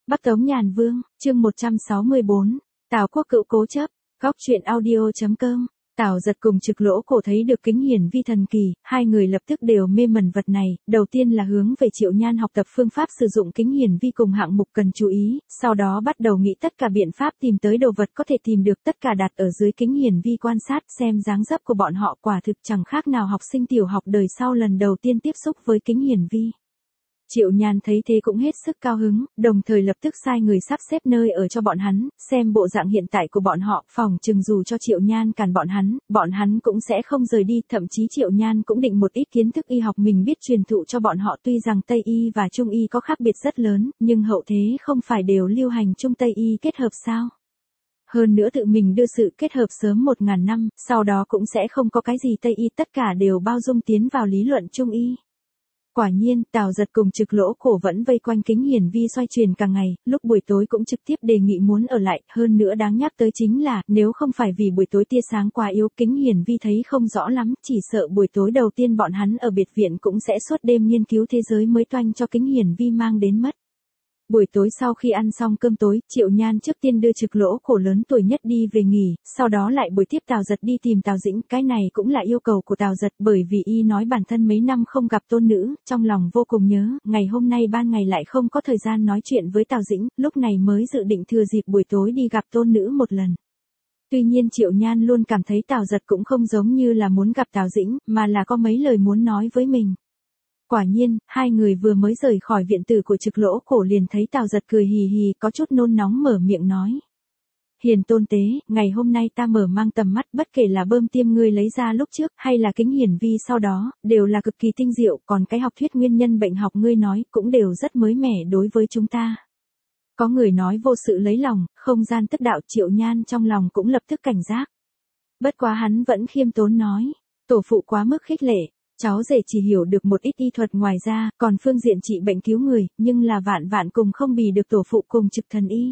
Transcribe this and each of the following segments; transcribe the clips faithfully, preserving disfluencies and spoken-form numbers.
Bắc Tống Nhàn Vương, chương một trăm sáu mươi bốn, Tào Quốc Cựu cố chấp, góc truyện audio chấm com. Tào Giật cùng Trực Lỗ Cổ thấy được kính hiển vi thần kỳ, hai người lập tức đều mê mẩn vật này, đầu tiên là hướng về Triệu Nhan học tập phương pháp sử dụng kính hiển vi cùng hạng mục cần chú ý, sau đó bắt đầu nghĩ tất cả biện pháp tìm tới đồ vật có thể tìm được, tất cả đặt ở dưới kính hiển vi quan sát xem dáng dấp của bọn họ quả thực chẳng khác nào học sinh tiểu học đời sau lần đầu tiên tiếp xúc với kính hiển vi. Triệu Nhan thấy thế cũng hết sức cao hứng, đồng thời lập tức sai người sắp xếp nơi ở cho bọn hắn, xem bộ dạng hiện tại của bọn họ, phòng chừng dù cho Triệu Nhan cản bọn hắn, bọn hắn cũng sẽ không rời đi, thậm chí Triệu Nhan cũng định một ít kiến thức y học mình biết truyền thụ cho bọn họ, tuy rằng Tây y và Trung y có khác biệt rất lớn, nhưng hậu thế không phải đều lưu hành Trung Tây y kết hợp sao? Hơn nữa tự mình đưa sự kết hợp sớm một ngàn năm, sau đó cũng sẽ không có cái gì Tây y, tất cả đều bao dung tiến vào lý luận Trung y. Quả nhiên, Tào Giật cùng Trực Lỗ Cổ vẫn vây quanh kính hiển vi xoay chuyển cả ngày, lúc buổi tối cũng trực tiếp đề nghị muốn ở lại, hơn nữa đáng nhắc tới chính là, nếu không phải vì buổi tối tia sáng quá yếu, kính hiển vi thấy không rõ lắm, chỉ sợ buổi tối đầu tiên bọn hắn ở biệt viện cũng sẽ suốt đêm nghiên cứu thế giới mới toanh cho kính hiển vi mang đến mất. Buổi tối sau khi ăn xong cơm tối, Triệu Nhan trước tiên đưa Trực Lỗ Cổ lớn tuổi nhất đi về nghỉ, sau đó lại buổi tiếp Tào Giật đi tìm Tào Dĩnh, cái này cũng là yêu cầu của Tào Giật, bởi vì y nói bản thân mấy năm không gặp tôn nữ, trong lòng vô cùng nhớ, ngày hôm nay ban ngày lại không có thời gian nói chuyện với Tào Dĩnh, lúc này mới dự định thừa dịp buổi tối đi gặp tôn nữ một lần. Tuy nhiên Triệu Nhan luôn cảm thấy Tào Giật cũng không giống như là muốn gặp Tào Dĩnh, mà là có mấy lời muốn nói với mình. Quả nhiên, hai người vừa mới rời khỏi viện tử của Trực Lỗ Cổ liền thấy Tào Giật cười hì hì, có chút nôn nóng mở miệng nói. Hiền tôn tế, ngày hôm nay ta mở mang tầm mắt, bất kể là bơm tiêm ngươi lấy ra lúc trước, hay là kính hiển vi sau đó, đều là cực kỳ tinh diệu, còn cái học thuyết nguyên nhân bệnh học ngươi nói, cũng đều rất mới mẻ đối với chúng ta. Có người nói vô sự lấy lòng, không gian tức đạo, Triệu Nhan trong lòng cũng lập tức cảnh giác. Bất quá hắn vẫn khiêm tốn nói, tổ phụ quá mức khích lệ. Cháu rể chỉ hiểu được một ít y thuật, ngoài ra, còn phương diện trị bệnh cứu người, nhưng là vạn vạn cùng không bì được tổ phụ cùng Trực thần y.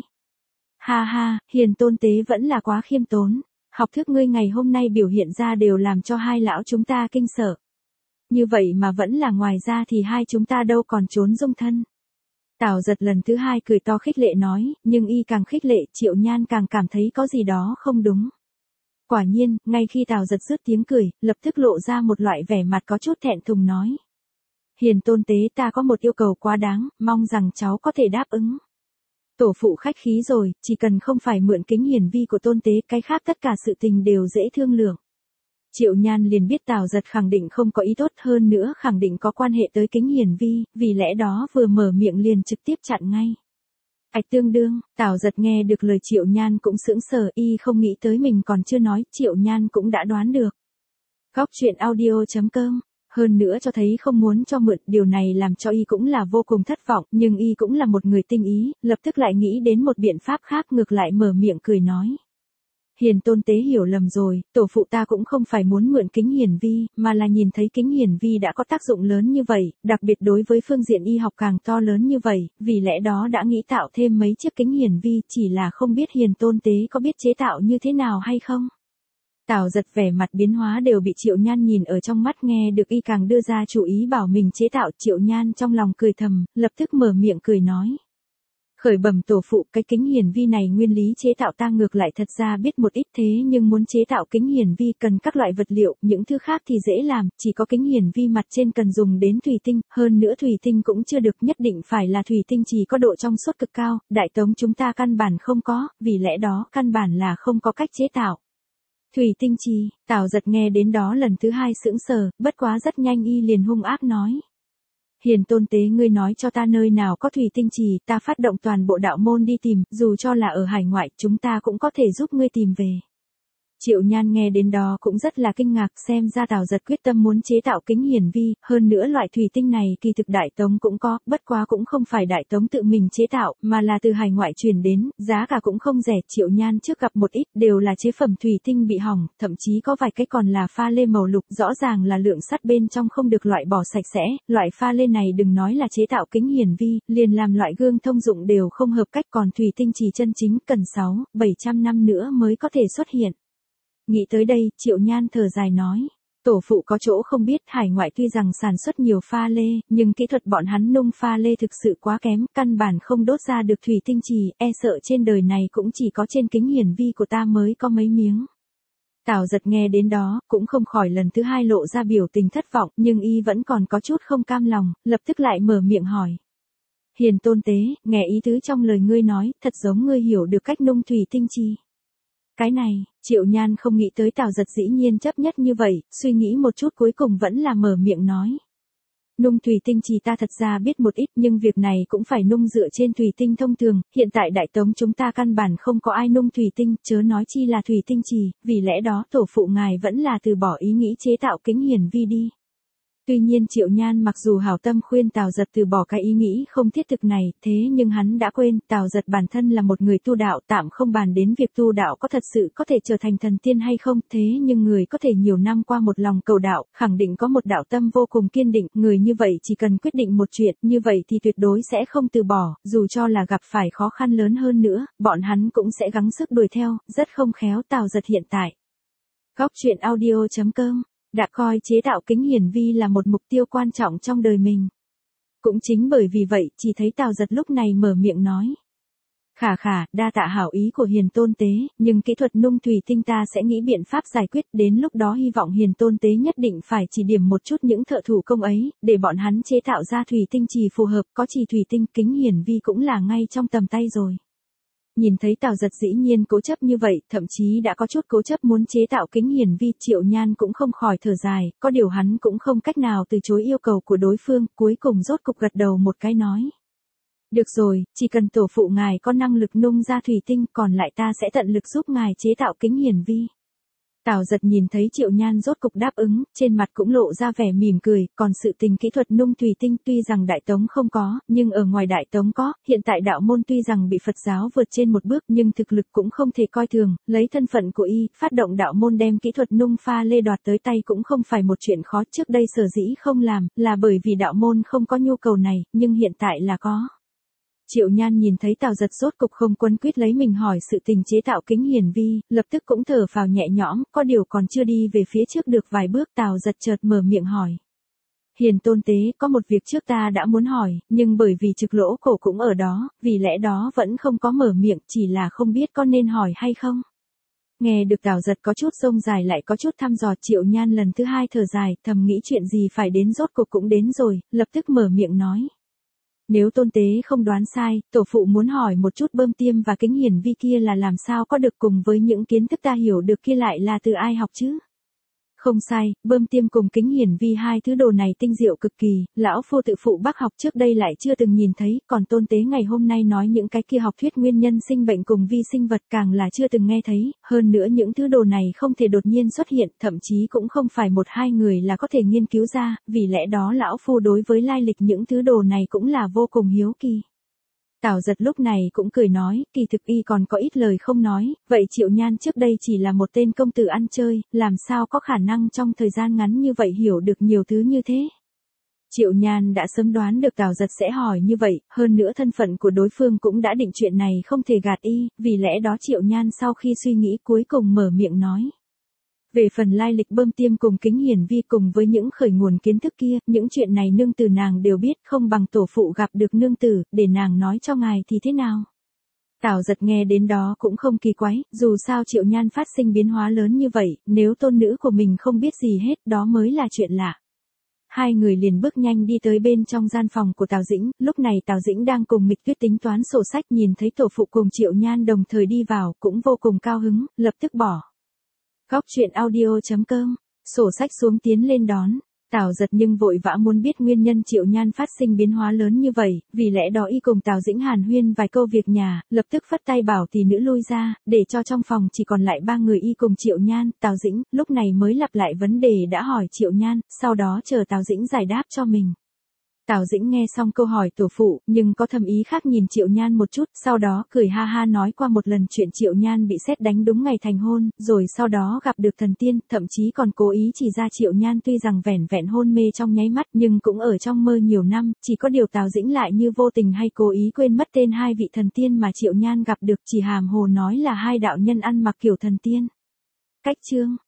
Ha ha, hiền tôn tế vẫn là quá khiêm tốn, học thức ngươi ngày hôm nay biểu hiện ra đều làm cho hai lão chúng ta kinh sợ. Như vậy mà vẫn là ngoài ra thì hai chúng ta đâu còn trốn dung thân. Tào Giật lần thứ hai cười to khích lệ nói, nhưng y càng khích lệ, Triệu Nhan càng cảm thấy có gì đó không đúng. Quả nhiên, ngay khi Tào Giật dứt tiếng cười, lập tức lộ ra một loại vẻ mặt có chút thẹn thùng nói. Hiền tôn tế, ta có một yêu cầu quá đáng, mong rằng cháu có thể đáp ứng. Tổ phụ khách khí rồi, chỉ cần không phải mượn kính hiển vi của tôn tế, cái khác tất cả sự tình đều dễ thương lượng. Triệu Nhan liền biết Tào Giật khẳng định không có ý tốt, hơn nữa khẳng định có quan hệ tới kính hiển vi, vì lẽ đó vừa mở miệng liền trực tiếp chặn ngay. Ảch tương đương, Tào Giật nghe được lời Triệu Nhan cũng sững sờ, y không nghĩ tới mình còn chưa nói, Triệu Nhan cũng đã đoán được. Góc truyện audio chấm com, hơn nữa cho thấy không muốn cho mượn, điều này làm cho y cũng là vô cùng thất vọng, nhưng y cũng là một người tinh ý, lập tức lại nghĩ đến một biện pháp khác, ngược lại mở miệng cười nói. Hiền tôn tế hiểu lầm rồi, tổ phụ ta cũng không phải muốn mượn kính hiển vi, mà là nhìn thấy kính hiển vi đã có tác dụng lớn như vậy, đặc biệt đối với phương diện y học càng to lớn như vậy, vì lẽ đó đã nghĩ tạo thêm mấy chiếc kính hiển vi, chỉ là không biết hiền tôn tế có biết chế tạo như thế nào hay không. Tào Giật vẻ mặt biến hóa đều bị Triệu Nhan nhìn ở trong mắt, nghe được y càng đưa ra chủ ý bảo mình chế tạo, Triệu Nhan trong lòng cười thầm, lập tức mở miệng cười nói. Khởi bẩm tổ phụ, cái kính hiển vi này nguyên lý chế tạo ta ngược lại thật ra biết một ít, thế nhưng muốn chế tạo kính hiển vi cần các loại vật liệu, những thứ khác thì dễ làm, chỉ có kính hiển vi mặt trên cần dùng đến thủy tinh, hơn nữa thủy tinh cũng chưa được nhất định phải là thủy tinh chỉ có độ trong suốt cực cao, Đại Tống chúng ta căn bản không có, vì lẽ đó căn bản là không có cách chế tạo. Thủy tinh trì, Tào Giật nghe đến đó lần thứ hai sững sờ, bất quá rất nhanh y liền hung ác nói. Hiền tôn tế, ngươi nói cho ta nơi nào có thủy tinh trì, ta phát động toàn bộ đạo môn đi tìm, dù cho là ở hải ngoại, chúng ta cũng có thể giúp ngươi tìm về. Triệu Nhan nghe đến đó cũng rất là kinh ngạc, xem ra Tào Giật quyết tâm muốn chế tạo kính hiển vi, hơn nữa loại thủy tinh này kỳ thực Đại Tống cũng có, bất quá cũng không phải Đại Tống tự mình chế tạo, mà là từ hải ngoại truyền đến, giá cả cũng không rẻ. Triệu Nhan trước gặp một ít đều là chế phẩm thủy tinh bị hỏng, thậm chí có vài cái còn là pha lê màu lục, rõ ràng là lượng sắt bên trong không được loại bỏ sạch sẽ, loại pha lê này đừng nói là chế tạo kính hiển vi, liền làm loại gương thông dụng đều không hợp cách, còn thủy tinh trì chân chính cần sáu, bảy trăm năm nữa mới có thể xuất hiện. Nghĩ tới đây, Triệu Nhan thở dài nói, Tổ phụ có chỗ không biết, hải ngoại tuy rằng sản xuất nhiều pha lê, nhưng kỹ thuật bọn hắn nung pha lê thực sự quá kém, căn bản không đốt ra được thủy tinh trì, e sợ trên đời này cũng chỉ có trên kính hiển vi của ta mới có mấy miếng. Tào Giật nghe đến đó, cũng không khỏi lần thứ hai lộ ra biểu tình thất vọng, nhưng y vẫn còn có chút không cam lòng, lập tức lại mở miệng hỏi. Hiền tôn tế, nghe ý tứ trong lời ngươi nói, thật giống ngươi hiểu được cách nung thủy tinh trì. Cái này, Triệu Nhan không nghĩ tới Tào Giật dĩ nhiên chấp nhất như vậy, suy nghĩ một chút cuối cùng vẫn là mở miệng nói. Nung thủy tinh trì ta thật ra biết một ít, nhưng việc này cũng phải nung dựa trên thủy tinh thông thường, hiện tại Đại Tống chúng ta căn bản không có ai nung thủy tinh, chớ nói chi là thủy tinh trì, vì lẽ đó tổ phụ ngài vẫn là từ bỏ ý nghĩ chế tạo kính hiển vi đi. Tuy nhiên Triệu Nhan mặc dù hảo tâm khuyên Tào Giật từ bỏ cái ý nghĩ không thiết thực này, thế nhưng hắn đã quên, Tào Giật bản thân là một người tu đạo, tạm không bàn đến việc tu đạo có thật sự có thể trở thành thần tiên hay không, thế nhưng người có thể nhiều năm qua một lòng cầu đạo, khẳng định có một đạo tâm vô cùng kiên định, người như vậy chỉ cần quyết định một chuyện, như vậy thì tuyệt đối sẽ không từ bỏ, dù cho là gặp phải khó khăn lớn hơn nữa, bọn hắn cũng sẽ gắng sức đuổi theo, rất không khéo Tào Giật hiện tại. Góc truyện audio chấm com đã coi chế tạo kính hiển vi là một mục tiêu quan trọng trong đời mình. Cũng chính bởi vì vậy, chỉ thấy Tào Giật lúc này mở miệng nói. Khả khả, đa tạ hảo ý của Hiền tôn tế, nhưng kỹ thuật nung thủy tinh ta sẽ nghĩ biện pháp giải quyết, đến lúc đó hy vọng Hiền tôn tế nhất định phải chỉ điểm một chút những thợ thủ công ấy, để bọn hắn chế tạo ra thủy tinh trì phù hợp, có trì thủy tinh kính hiển vi cũng là ngay trong tầm tay rồi. Nhìn thấy Tào Giật dĩ nhiên cố chấp như vậy, thậm chí đã có chút cố chấp muốn chế tạo kính hiển vi, Triệu Nhan cũng không khỏi thở dài, có điều hắn cũng không cách nào từ chối yêu cầu của đối phương, cuối cùng rốt cục gật đầu một cái nói. Được rồi, chỉ cần tổ phụ ngài có năng lực nung ra thủy tinh, còn lại ta sẽ tận lực giúp ngài chế tạo kính hiển vi. Tào Giật nhìn thấy Triệu Nhan rốt cục đáp ứng, trên mặt cũng lộ ra vẻ mỉm cười, còn sự tình kỹ thuật nung thủy tinh tuy rằng Đại Tống không có, nhưng ở ngoài Đại Tống có, hiện tại đạo môn tuy rằng bị Phật giáo vượt trên một bước nhưng thực lực cũng không thể coi thường, lấy thân phận của y, phát động đạo môn đem kỹ thuật nung pha lê đoạt tới tay cũng không phải một chuyện khó, trước đây sở dĩ không làm, là bởi vì đạo môn không có nhu cầu này, nhưng hiện tại là có. Triệu Nhan nhìn thấy Tào Giật rốt cục không quấn quýt lấy mình hỏi sự tình chế tạo kính hiển vi, lập tức cũng thở phào nhẹ nhõm, có điều còn chưa đi về phía trước được vài bước Tào Giật chợt mở miệng hỏi. Hiền tôn tế, có một việc trước ta đã muốn hỏi, nhưng bởi vì trực lỗ cổ cũng ở đó, vì lẽ đó vẫn không có mở miệng, chỉ là không biết có nên hỏi hay không. Nghe được Tào Giật có chút rông dài lại có chút thăm dò, Triệu Nhan lần thứ hai thở dài, thầm nghĩ chuyện gì phải đến rốt cục cũng đến rồi, lập tức mở miệng nói. Nếu tôn tế không đoán sai, tổ phụ muốn hỏi một chút bơm tiêm và kính hiển vi kia là làm sao có được, cùng với những kiến thức ta hiểu được kia lại là từ ai học chứ? Không sai, bơm tiêm cùng kính hiển vi hai thứ đồ này tinh diệu cực kỳ, lão phu tự phụ bác học trước đây lại chưa từng nhìn thấy, còn tôn tế ngày hôm nay nói những cái kia học thuyết nguyên nhân sinh bệnh cùng vi sinh vật càng là chưa từng nghe thấy, hơn nữa những thứ đồ này không thể đột nhiên xuất hiện, thậm chí cũng không phải một hai người là có thể nghiên cứu ra, vì lẽ đó lão phu đối với lai lịch những thứ đồ này cũng là vô cùng hiếu kỳ. Tào Giật lúc này cũng cười nói, kỳ thực y còn có ít lời không nói, vậy Triệu Nhan trước đây chỉ là một tên công tử ăn chơi, làm sao có khả năng trong thời gian ngắn như vậy hiểu được nhiều thứ như thế. Triệu Nhan đã sớm đoán được Tào Giật sẽ hỏi như vậy, hơn nữa thân phận của đối phương cũng đã định chuyện này không thể gạt y, vì lẽ đó Triệu Nhan sau khi suy nghĩ cuối cùng mở miệng nói. Về phần lai lịch bơm tiêm cùng kính hiển vi cùng với những khởi nguồn kiến thức kia, những chuyện này nương tử nàng đều biết, không bằng tổ phụ gặp được nương tử, để nàng nói cho ngài thì thế nào. Tào Giật nghe đến đó cũng không kỳ quái, dù sao Triệu Nhan phát sinh biến hóa lớn như vậy, nếu tôn nữ của mình không biết gì hết, đó mới là chuyện lạ. Hai người liền bước nhanh đi tới bên trong gian phòng của Tào Dĩnh, lúc này Tào Dĩnh đang cùng Mịch Tuyết tính toán sổ sách, nhìn thấy tổ phụ cùng Triệu Nhan đồng thời đi vào, cũng vô cùng cao hứng, lập tức bỏ. Góc truyện audio chấm com, sổ sách xuống tiến lên đón. Tào Giật nhưng vội vã muốn biết nguyên nhân Triệu Nhan phát sinh biến hóa lớn như vậy, vì lẽ đó y cùng Tào Dĩnh hàn huyên vài câu việc nhà, lập tức phất tay bảo tỷ nữ lui ra, để cho trong phòng chỉ còn lại ba người y cùng Triệu Nhan, Tào Dĩnh, lúc này mới lặp lại vấn đề đã hỏi Triệu Nhan, sau đó chờ Tào Dĩnh giải đáp cho mình. Tào Dĩnh nghe xong câu hỏi tổ phụ, nhưng có thầm ý khác nhìn Triệu Nhan một chút, sau đó cười ha ha nói qua một lần chuyện Triệu Nhan bị sét đánh đúng ngày thành hôn, rồi sau đó gặp được thần tiên, thậm chí còn cố ý chỉ ra Triệu Nhan tuy rằng vẻn vẹn hôn mê trong nháy mắt nhưng cũng ở trong mơ nhiều năm, chỉ có điều Tào Dĩnh lại như vô tình hay cố ý quên mất tên hai vị thần tiên mà Triệu Nhan gặp được, chỉ hàm hồ nói là hai đạo nhân ăn mặc kiểu thần tiên. Cách chương